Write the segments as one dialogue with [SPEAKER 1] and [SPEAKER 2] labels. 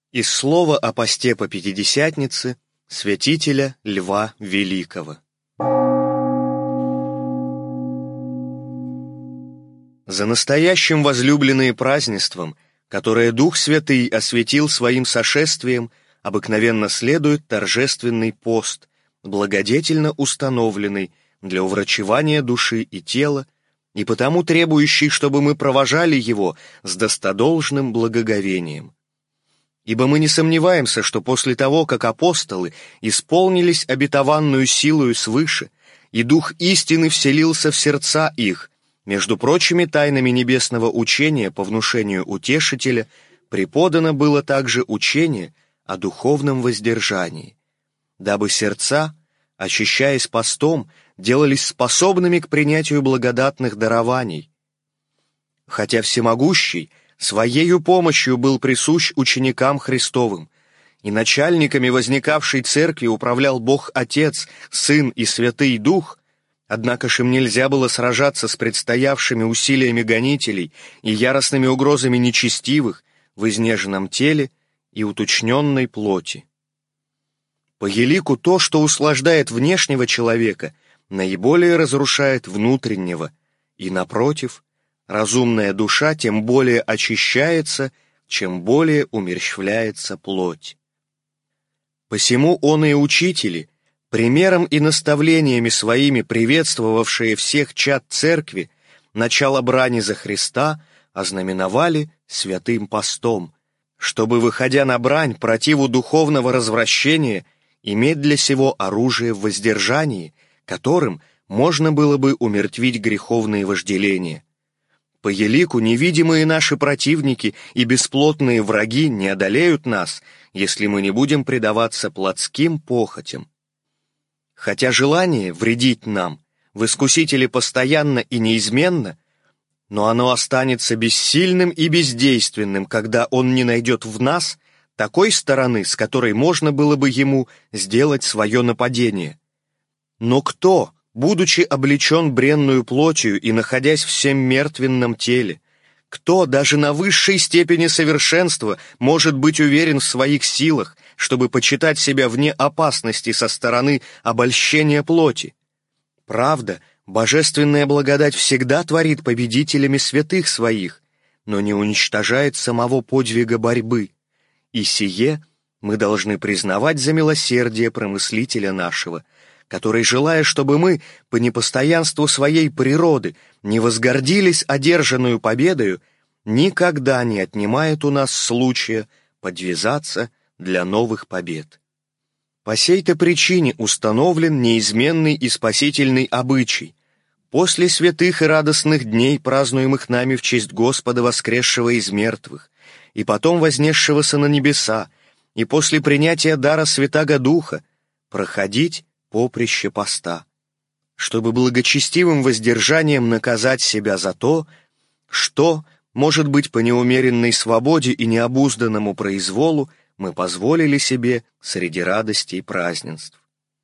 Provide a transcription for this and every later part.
[SPEAKER 1] Из слова о посте по Пятидесятнице святителя Льва Великого. За настоящим возлюбленные празднеством, которое Дух Святый осветил своим сошествием, обыкновенно следует торжественный пост, благодетельно установленный для уврачевания души и тела, и потому требующий, чтобы мы провожали его с достодолжным благоговением. Ибо мы не сомневаемся, что после того, как апостолы исполнились обетованную силою свыше, и Дух истины вселился в сердца их, между прочими тайнами небесного учения по внушению Утешителя преподано было также учение о духовном воздержании, дабы сердца, очищаясь постом, делались способными к принятию благодатных дарований. Хотя Всемогущий Своею помощью был присущ ученикам Христовым, и начальниками возникавшей церкви управлял Бог Отец, Сын и Святый Дух, однако ж им нельзя было сражаться с предстоявшими усилиями гонителей и яростными угрозами нечестивых в изнеженном теле и уточненной плоти. По елику то, что услаждает внешнего человека, наиболее разрушает внутреннего, и, напротив, разумная душа тем более очищается, чем более умерщвляется плоть. Посему он и учители, примером и наставлениями своими приветствовавшие всех чад церкви, начало брани за Христа ознаменовали святым постом, чтобы, выходя на брань противу духовного развращения, иметь для сего оружие в воздержании, которым можно было бы умертвить греховные вожделения. По елику невидимые наши противники и бесплотные враги не одолеют нас, если мы не будем предаваться плотским похотям. Хотя желание вредить нам в Искусителе постоянно и неизменно, но оно останется бессильным и бездейственным, когда он не найдет в нас такой стороны, с которой можно было бы ему сделать свое нападение. Но кто, будучи облечен бренную плотью и находясь в всем мертвенном теле, кто даже на высшей степени совершенства может быть уверен в своих силах, чтобы почитать себя вне опасности со стороны обольщения плоти? Правда, божественная благодать всегда творит победителями святых своих, но не уничтожает самого подвига борьбы, и сие мы должны признавать за милосердие промыслителя нашего, который, желая, чтобы мы по непостоянству своей природы не возгордились одержанную победою, никогда не отнимает у нас случая подвязаться для новых побед. По сей-то причине установлен неизменный и спасительный обычай. После святых и радостных дней, празднуемых нами в честь Господа, воскресшего из мертвых, и потом вознесшегося на небеса, и после принятия дара Святаго Духа, проходить поприще поста, чтобы благочестивым воздержанием наказать себя за то, что, может быть, по неумеренной свободе и необузданному произволу мы позволили себе среди радостей и празднеств.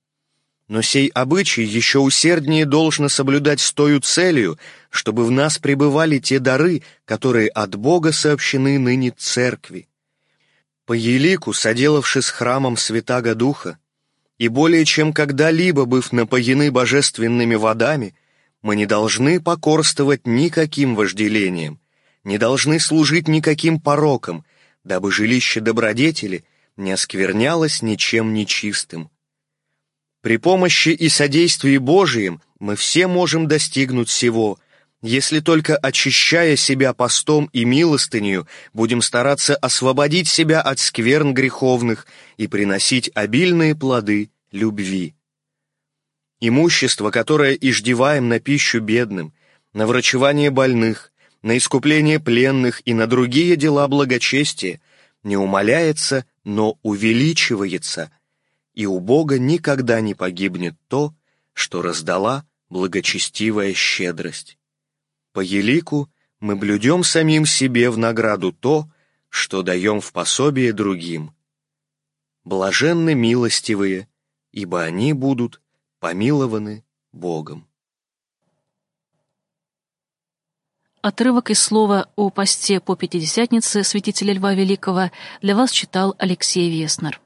[SPEAKER 1] Но сей обычай еще усерднее должно соблюдать с тою целью, чтобы в нас пребывали те дары, которые от Бога сообщены ныне Церкви. По елику, соделавши с храмом Святаго Духа, и более чем когда-либо быв напоены божественными водами, мы не должны покорствовать никаким вожделениям, не должны служить никаким порокам, дабы жилище добродетели не осквернялось ничем нечистым. При помощи и содействии Божием мы все можем достигнуть сего, если только, очищая себя постом и милостынью, будем стараться освободить себя от скверн греховных и приносить обильные плоды любви. Имущество, которое иждеваем на пищу бедным, на врачевание больных, на искупление пленных и на другие дела благочестия, не умаляется, но увеличивается, и у Бога никогда не погибнет то, что раздала благочестивая щедрость. По елику мы блюдем самим себе в награду то, что даем в пособие другим. Блаженны милостивые, ибо они будут помилованы Богом.
[SPEAKER 2] Отрывок из слова о посте по Пятидесятнице святителя Льва Великого для вас читал Алексей Веснер.